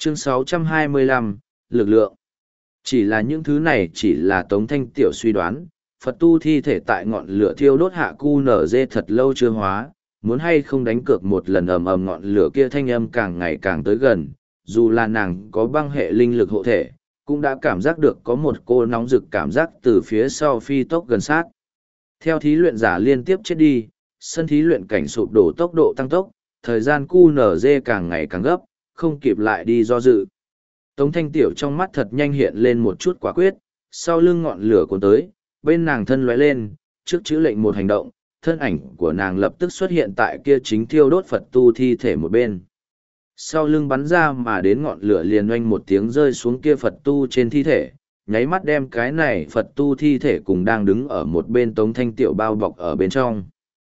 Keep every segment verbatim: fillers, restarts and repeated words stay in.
Chương sáu trăm hai mươi lăm, lực lượng. Chỉ là những thứ này chỉ là Tống Thanh Tiểu suy đoán, Phật tu thi thể tại ngọn lửa thiêu đốt hạ cu nở dê thật lâu chưa hóa, muốn hay không đánh cược một lần ầm ầm ngọn lửa kia thanh âm càng ngày càng tới gần, dù là nàng có băng hệ linh lực hộ thể, cũng đã cảm giác được có một cô nóng rực cảm giác từ phía sau phi tốc gần sát. Theo thí luyện giả liên tiếp chết đi, sân thí luyện cảnh sụp đổ tốc độ tăng tốc, thời gian cu nở dê càng ngày càng gấp, không kịp lại đi do dự. Tống Thanh Tiểu trong mắt thật nhanh hiện lên một chút quả quyết, sau lưng ngọn lửa cuốn tới, bên nàng thân lóe lên, trước chữ lệnh một hành động, thân ảnh của nàng lập tức xuất hiện tại kia chính thiêu đốt Phật tu thi thể một bên. Sau lưng bắn ra mà đến ngọn lửa liền oanh một tiếng rơi xuống kia Phật tu trên thi thể, nháy mắt đem cái này Phật tu thi thể cùng đang đứng ở một bên Tống Thanh Tiểu bao bọc ở bên trong.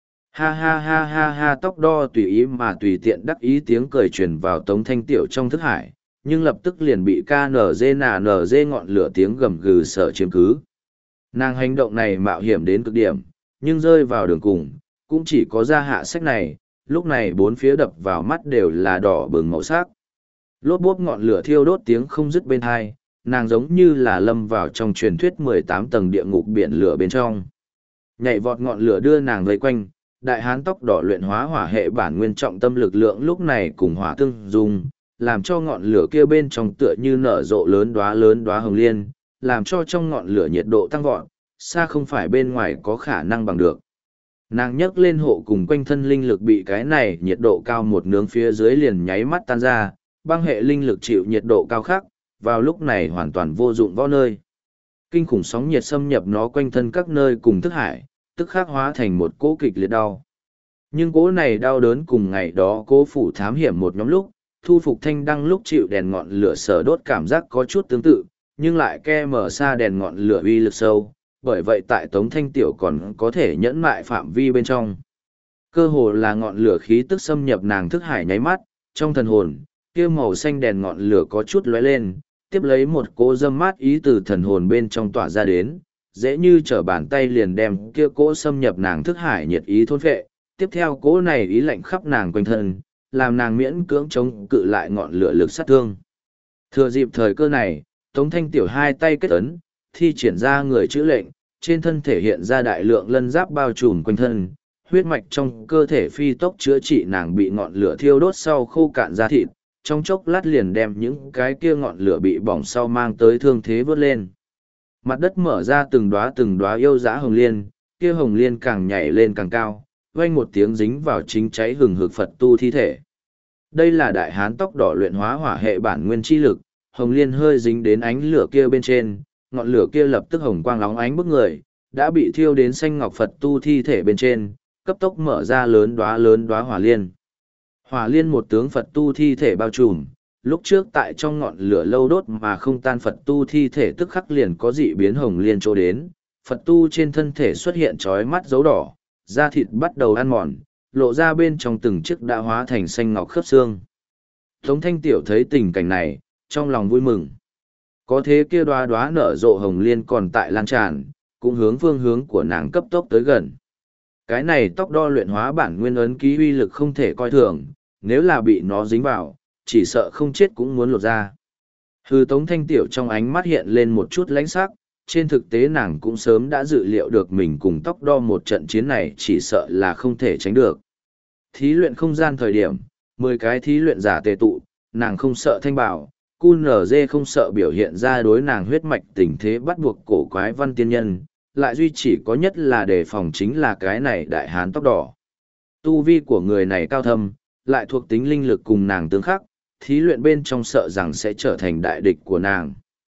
Ha ha ha ha ha, tóc đo tùy ý mà tùy tiện đắc ý tiếng cười truyền vào Tống Thanh Tiểu trong thức hải, nhưng lập tức liền bị ca nở dê nà nở dê ngọn lửa tiếng gầm gừ sợ chiếm cứ. Nàng hành động này mạo hiểm đến cực điểm, nhưng rơi vào đường cùng, cũng chỉ có ra hạ sách này, lúc này bốn phía đập vào mắt đều là đỏ bừng màu sắc. Lốp bốp ngọn lửa thiêu đốt tiếng không dứt bên hai, nàng giống như là lâm vào trong truyền thuyết mười tám tầng địa ngục biển lửa bên trong. Nhảy vọt ngọn lửa đưa nàng vây quanh, đại hán tóc đỏ luyện hóa hỏa hệ bản nguyên trọng tâm lực lượng lúc này cùng hỏa tương dung, làm cho ngọn lửa kia bên trong tựa như nở rộ lớn đóa lớn đóa hồng liên, làm cho trong ngọn lửa nhiệt độ tăng vọt, xa không phải bên ngoài có khả năng bằng được. Nàng nhấc lên hộ cùng quanh thân linh lực bị cái này nhiệt độ cao một nướng phía dưới liền nháy mắt tan ra, băng hệ linh lực chịu nhiệt độ cao khác, vào lúc này hoàn toàn vô dụng võ nơi. Kinh khủng sóng nhiệt xâm nhập nó quanh thân các nơi cùng thức hải, tức khắc hóa thành một cỗ kịch liệt đau. Nhưng cỗ này đau đớn cùng ngày đó cố phủ thám hiểm một nhóm lúc, thu phục thanh đăng lúc chịu đèn ngọn lửa sở đốt cảm giác có chút tương tự, nhưng lại ke mở xa đèn ngọn lửa uy lực sâu, bởi vậy tại Tống Thanh Tiểu còn có thể nhẫn mại phạm vi bên trong. Cơ hồ là ngọn lửa khí tức xâm nhập nàng thức hải nháy mắt, trong thần hồn, kia màu xanh đèn ngọn lửa có chút lóe lên, tiếp lấy một cỗ dâm mát ý từ thần hồn bên trong tỏa ra đến, dễ như trở bàn tay liền đem kia cỗ xâm nhập nàng thức hải nhiệt ý thôn phệ, tiếp theo cỗ này ý lạnh khắp nàng quanh thân, làm nàng miễn cưỡng chống cự lại ngọn lửa lực sát thương. Thừa dịp thời cơ này, Tống Thanh Tiểu hai tay kết ấn, thi triển ra người chữ lệnh, trên thân thể hiện ra đại lượng lân giáp bao trùm quanh thân, huyết mạch trong cơ thể phi tốc chữa trị nàng bị ngọn lửa thiêu đốt sau khô cạn da thịt, trong chốc lát liền đem những cái kia ngọn lửa bị bỏng sau mang tới thương thế vớt lên. Mặt đất mở ra từng đóa từng đóa yêu dã hồng liên, kia hồng liên càng nhảy lên càng cao, vang một tiếng dính vào chính cháy hừng hực Phật tu thi thể. Đây là đại hán tóc đỏ luyện hóa hỏa hệ bản nguyên chi lực, hồng liên hơi dính đến ánh lửa kia bên trên, ngọn lửa kia lập tức hồng quang lóng ánh bức người, đã bị thiêu đến xanh ngọc Phật tu thi thể bên trên, cấp tốc mở ra lớn đóa lớn đóa hỏa liên. Hỏa liên một tướng Phật tu thi thể bao trùm, lúc trước tại trong ngọn lửa lâu đốt mà không tan Phật tu thi thể tức khắc liền có dị biến hồng liên chỗ đến, Phật tu trên thân thể xuất hiện chói mắt dấu đỏ, da thịt bắt đầu ăn mòn, lộ ra bên trong từng chiếc đã hóa thành xanh ngọc khớp xương. Tống Thanh Tiểu thấy tình cảnh này, trong lòng vui mừng. Có thế kia đoá đoá nở rộ hồng liên còn tại lan tràn, cũng hướng phương hướng của nàng cấp tốc tới gần. Cái này tóc đo luyện hóa bản nguyên ấn ký uy lực không thể coi thường, nếu là bị nó dính vào, chỉ sợ không chết cũng muốn lột ra. Hư Tống Thanh Tiểu trong ánh mắt hiện lên một chút lãnh sắc, trên thực tế nàng cũng sớm đã dự liệu được mình cùng tóc đo một trận chiến này chỉ sợ là không thể tránh được. Thí luyện không gian thời điểm, mười cái thí luyện giả tề tụ, nàng không sợ thanh bảo, cu nở dê không sợ biểu hiện ra đối nàng huyết mạch tình thế bắt buộc cổ quái văn tiên nhân, lại duy chỉ có nhất là đề phòng chính là cái này đại hán tóc đỏ. Tu vi của người này cao thâm, lại thuộc tính linh lực cùng nàng tương khắc, thí luyện bên trong sợ rằng sẽ trở thành đại địch của nàng.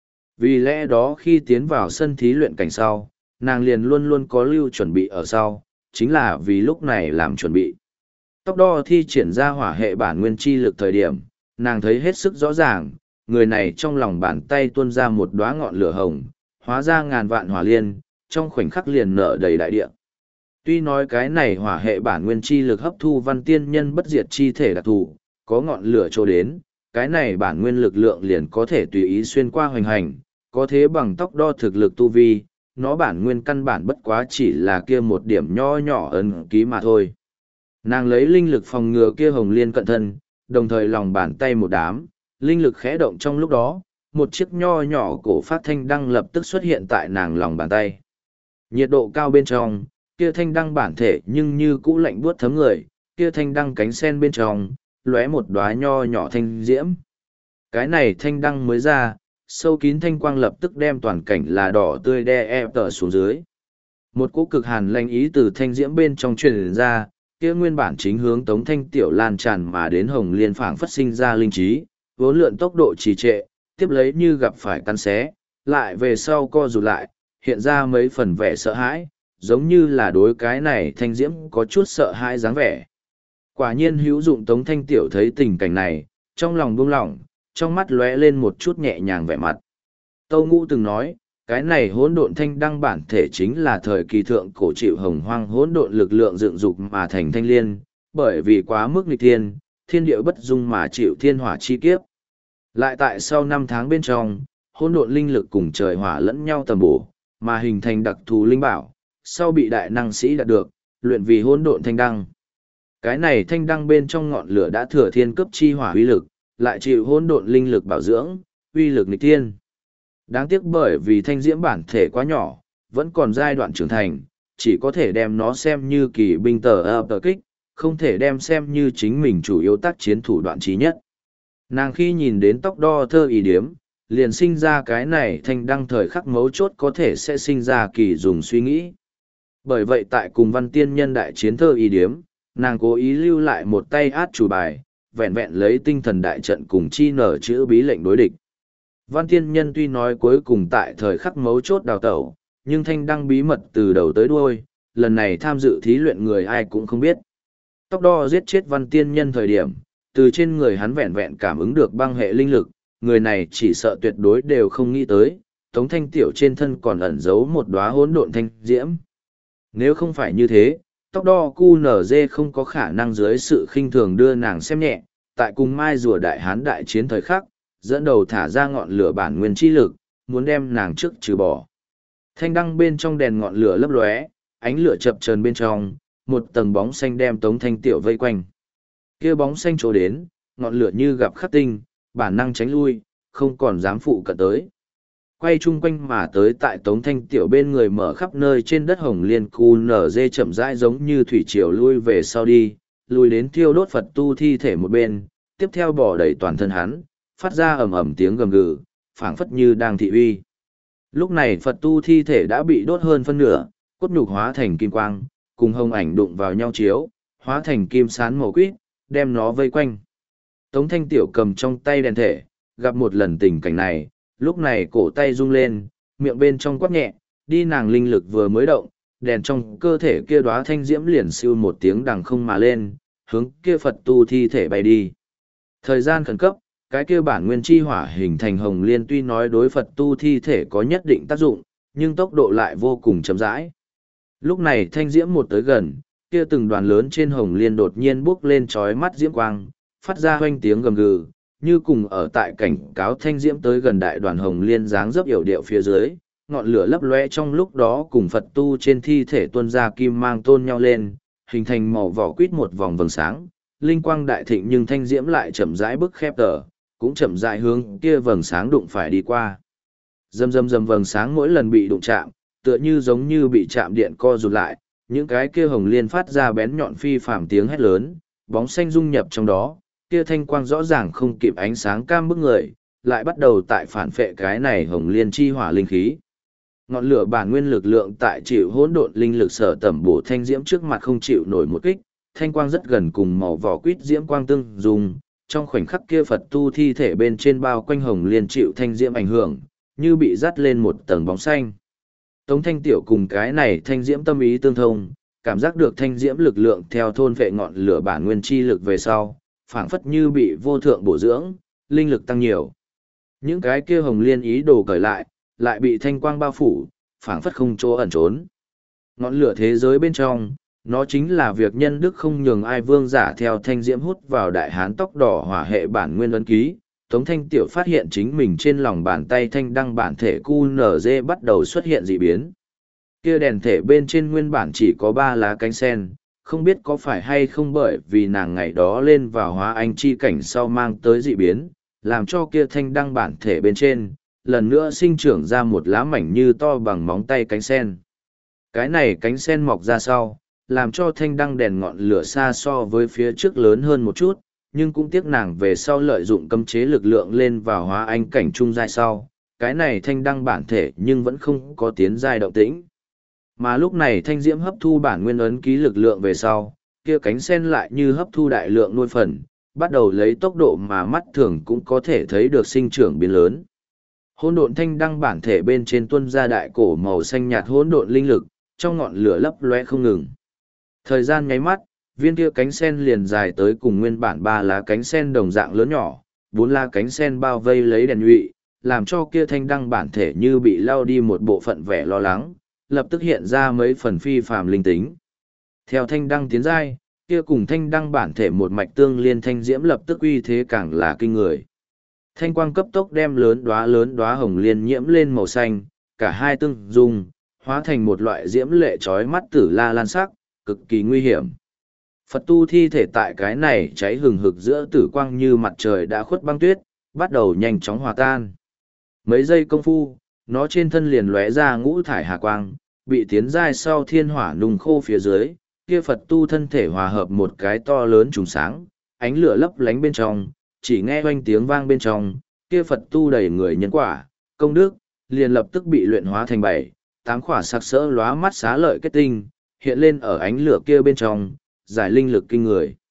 Vì lẽ đó khi tiến vào sân thí luyện cảnh sau, nàng liền luôn luôn có lưu chuẩn bị ở sau, chính là vì lúc này làm chuẩn bị. Tóc đo thi triển ra hỏa hệ bản nguyên chi lực thời điểm, nàng thấy hết sức rõ ràng, người này trong lòng bàn tay tuôn ra một đóa ngọn lửa hồng, hóa ra ngàn vạn hỏa liên, trong khoảnh khắc liền nở đầy đại địa. Tuy nói cái này hỏa hệ bản nguyên chi lực hấp thu văn tiên nhân bất diệt chi thể đặc thù, có ngọn lửa trô đến, cái này bản nguyên lực lượng liền có thể tùy ý xuyên qua hoành hành, có thế bằng tóc đo thực lực tu vi, nó bản nguyên căn bản bất quá chỉ là kia một điểm nho nhỏ ấn ký mà thôi. Nàng lấy linh lực phòng ngừa kia hồng liên cận thân, đồng thời lòng bàn tay một đám, linh lực khẽ động trong lúc đó, một chiếc nho nhỏ cổ phát thanh đăng lập tức xuất hiện tại nàng lòng bàn tay. Nhiệt độ cao bên trong, kia thanh đăng bản thể nhưng như cũ lạnh buốt thấm người, kia thanh đăng cánh sen bên trong, lóe một đóa nho nhỏ thanh diễm. Cái này thanh đăng mới ra, sâu kín thanh quang lập tức đem toàn cảnh là đỏ tươi đe ép tở xuống dưới. Một cỗ cực hàn lanh ý từ thanh diễm bên trong truyền ra, kia nguyên bản chính hướng Tống Thanh Tiểu lan tràn mà đến Hồng Liên phảng phất sinh ra linh trí, vốn lượn tốc độ trì trệ, tiếp lấy như gặp phải căn xé, lại về sau co rụt lại, hiện ra mấy phần vẻ sợ hãi, giống như là đối cái này thanh diễm có chút sợ hãi dáng vẻ. Quả nhiên hữu dụng. Tống Thanh Tiểu thấy tình cảnh này, trong lòng buông lỏng, trong mắt lóe lên một chút nhẹ nhàng vẻ mặt. Tâu Ngũ từng nói, cái này hỗn độn thanh đăng bản thể chính là thời kỳ thượng cổ chịu hồng hoang hỗn độn lực lượng dựng dục mà thành thanh liên, bởi vì quá mức nghịch thiên, thiên địa bất dung mà chịu thiên hỏa chi kiếp. Lại tại sau năm tháng bên trong, hỗn độn linh lực cùng trời hỏa lẫn nhau tầm bổ, mà hình thành đặc thù linh bảo, sau bị đại năng sĩ đạt được, luyện vì hỗn độn thanh đăng. Cái này thanh đăng bên trong ngọn lửa đã thừa thiên cấp chi hỏa uy lực, lại chịu hỗn độn linh lực bảo dưỡng, uy lực nghịch thiên. Đáng tiếc bởi vì thanh diễm bản thể quá nhỏ, vẫn còn giai đoạn trưởng thành, chỉ có thể đem nó xem như kỳ binh tờ ập tờ kích, không thể đem xem như chính mình chủ yếu tác chiến thủ đoạn trí nhất. Nàng khi nhìn đến tóc đo thơ ý điếm, liền sinh ra cái này thanh đăng thời khắc mấu chốt có thể sẽ sinh ra kỳ dùng suy nghĩ. Bởi vậy tại cùng văn tiên nhân đại chiến thơ ý điếm, nàng cố ý lưu lại một tay át chủ bài, vẹn vẹn lấy tinh thần đại trận cùng chi nở chữ bí lệnh đối địch. Văn tiên nhân tuy nói cuối cùng tại thời khắc mấu chốt đào tẩu, nhưng thanh đăng bí mật từ đầu tới đuôi, lần này tham dự thí luyện người ai cũng không biết. Tóc đo giết chết văn tiên nhân thời điểm, từ trên người hắn vẹn vẹn cảm ứng được băng hệ linh lực, người này chỉ sợ tuyệt đối đều không nghĩ tới, Tống Thanh Tiểu trên thân còn ẩn giấu một đóa hỗn độn thanh diễm. Nếu không phải như thế, tóc đo cu nở dê không có khả năng dưới sự khinh thường đưa nàng xem nhẹ, tại cùng mai rùa đại hán đại chiến thời khắc, dẫn đầu thả ra ngọn lửa bản nguyên chi lực, muốn đem nàng trước trừ bỏ. Thanh đăng bên trong đèn ngọn lửa lấp lóe, ánh lửa chập chờn bên trong, một tầng bóng xanh đem Tống Thanh Tiểu vây quanh. Kia bóng xanh chỗ đến, ngọn lửa như gặp khắc tinh, bản năng tránh lui, không còn dám phụ cận tới. Quay chung quanh mà tới tại Tống Thanh Tiểu bên người mở khắp nơi trên đất Hồng Liên cu nở dê chậm rãi giống như thủy triều lui về sau đi, lùi đến thiêu đốt Phật tu thi thể một bên, tiếp theo bỏ đầy toàn thân hắn, phát ra ầm ầm tiếng gầm gừ, phảng phất như đang thị uy. Lúc này Phật tu thi thể đã bị đốt hơn phân nửa, cốt nhục hóa thành kim quang, cùng hồng ảnh đụng vào nhau chiếu, hóa thành kim sán màu quýt, đem nó vây quanh. Tống Thanh Tiểu cầm trong tay đèn thể, gặp một lần tình cảnh này, lúc này cổ tay rung lên, miệng bên trong quát nhẹ, đi nàng linh lực vừa mới động, đèn trong cơ thể kia đóa thanh diễm liền siêu một tiếng đằng không mà lên, hướng kia Phật tu thi thể bay đi. Thời gian khẩn cấp, cái kia bản nguyên chi hỏa hình thành hồng liên tuy nói đối Phật tu thi thể có nhất định tác dụng, nhưng tốc độ lại vô cùng chậm rãi. Lúc này thanh diễm một tới gần, kia từng đoàn lớn trên hồng liên đột nhiên bốc lên chói mắt diễm quang, phát ra hoanh tiếng gầm gừ, như cùng ở tại cảnh cáo thanh diễm tới gần đại đoàn hồng liên dáng dấp yểu điệu phía dưới, ngọn lửa lấp lóe trong lúc đó cùng Phật tu trên thi thể tuôn ra kim mang tôn nhau lên, hình thành màu vỏ quýt một vòng vầng sáng, linh quang đại thịnh nhưng thanh diễm lại chậm rãi bức khép tờ, cũng chậm rãi hướng kia vầng sáng đụng phải đi qua. Rầm rầm rầm vầng sáng mỗi lần bị đụng chạm, tựa như giống như bị chạm điện co rụt lại, những cái kia hồng liên phát ra bén nhọn phi phàm tiếng hét lớn, bóng xanh dung nhập trong đó, kia thanh quang rõ ràng không kịp ánh sáng cam bức người, lại bắt đầu tại phản phệ cái này hồng liên chi hỏa linh khí. Ngọn lửa bản nguyên lực lượng tại chịu hỗn độn linh lực sở tẩm bổ thanh diễm trước mặt không chịu nổi một kích, thanh quang rất gần cùng màu vỏ quýt diễm quang tương dùng, trong khoảnh khắc kia Phật tu thi thể bên trên bao quanh hồng liên chịu thanh diễm ảnh hưởng, như bị dắt lên một tầng bóng xanh. Tống Thanh Tiểu cùng cái này thanh diễm tâm ý tương thông, cảm giác được thanh diễm lực lượng theo thôn vệ ngọn lửa bản nguyên chi lực về sau, phảng phất như bị vô thượng bổ dưỡng, linh lực tăng nhiều. Những cái kia hồng liên ý đồ cởi lại, lại bị thanh quang bao phủ, phảng phất không chỗ ẩn trốn. Ngọn lửa thế giới bên trong, nó chính là việc nhân đức không nhường ai vương giả theo thanh diễm hút vào đại hán tóc đỏ hỏa hệ bản nguyên ấn ký. Tống Thanh Tiểu phát hiện chính mình trên lòng bàn tay thanh đăng bản thể cu nở dê bắt đầu xuất hiện dị biến. Kia đèn thể bên trên nguyên bản chỉ có ba lá cánh sen, không biết có phải hay không bởi vì nàng ngày đó lên vào hóa anh chi cảnh sau mang tới dị biến, làm cho kia thanh đăng bản thể bên trên, lần nữa sinh trưởng ra một lá mảnh như to bằng móng tay cánh sen. Cái này cánh sen mọc ra sau, làm cho thanh đăng đèn ngọn lửa xa so với phía trước lớn hơn một chút, nhưng cũng tiếc nàng về sau lợi dụng cấm chế lực lượng lên vào hóa anh cảnh trung giai sau, cái này thanh đăng bản thể nhưng vẫn không có tiến giai động tĩnh. Mà lúc này thanh diễm hấp thu bản nguyên ấn ký lực lượng về sau, kia cánh sen lại như hấp thu đại lượng nuôi phần, bắt đầu lấy tốc độ mà mắt thường cũng có thể thấy được sinh trưởng biến lớn. Hỗn độn thanh đăng bản thể bên trên tuân ra đại cổ màu xanh nhạt hỗn độn linh lực, trong ngọn lửa lấp loe không ngừng. Thời gian nháy mắt, viên kia cánh sen liền dài tới cùng nguyên bản ba lá cánh sen đồng dạng lớn nhỏ, bốn lá cánh sen bao vây lấy đèn nhụy, làm cho kia thanh đăng bản thể như bị lao đi một bộ phận vẻ lo lắng, lập tức hiện ra mấy phần phi phàm linh tính. Theo thanh đăng tiến giai, kia cùng thanh đăng bản thể một mạch tương liên thanh diễm lập tức uy thế càng là kinh người. Thanh quang cấp tốc đem lớn đóa lớn đóa hồng liên nhiễm lên màu xanh, cả hai tương dung, hóa thành một loại diễm lệ chói mắt tử la lan sắc, cực kỳ nguy hiểm. Phật tu thi thể tại cái này cháy hừng hực giữa tử quang như mặt trời đã khuất băng tuyết, bắt đầu nhanh chóng hòa tan. Mấy giây công phu, nó trên thân liền lóe ra ngũ thải hà quang, bị tiến giai sau thiên hỏa nung khô phía dưới, kia Phật tu thân thể hòa hợp một cái to lớn trùng sáng, ánh lửa lấp lánh bên trong, chỉ nghe oanh tiếng vang bên trong, kia Phật tu đầy người nhân quả, công đức, liền lập tức bị luyện hóa thành bảy, tám khỏa sặc sỡ lóa mắt xá lợi kết tinh, hiện lên ở ánh lửa kia bên trong, giải linh lực kinh người.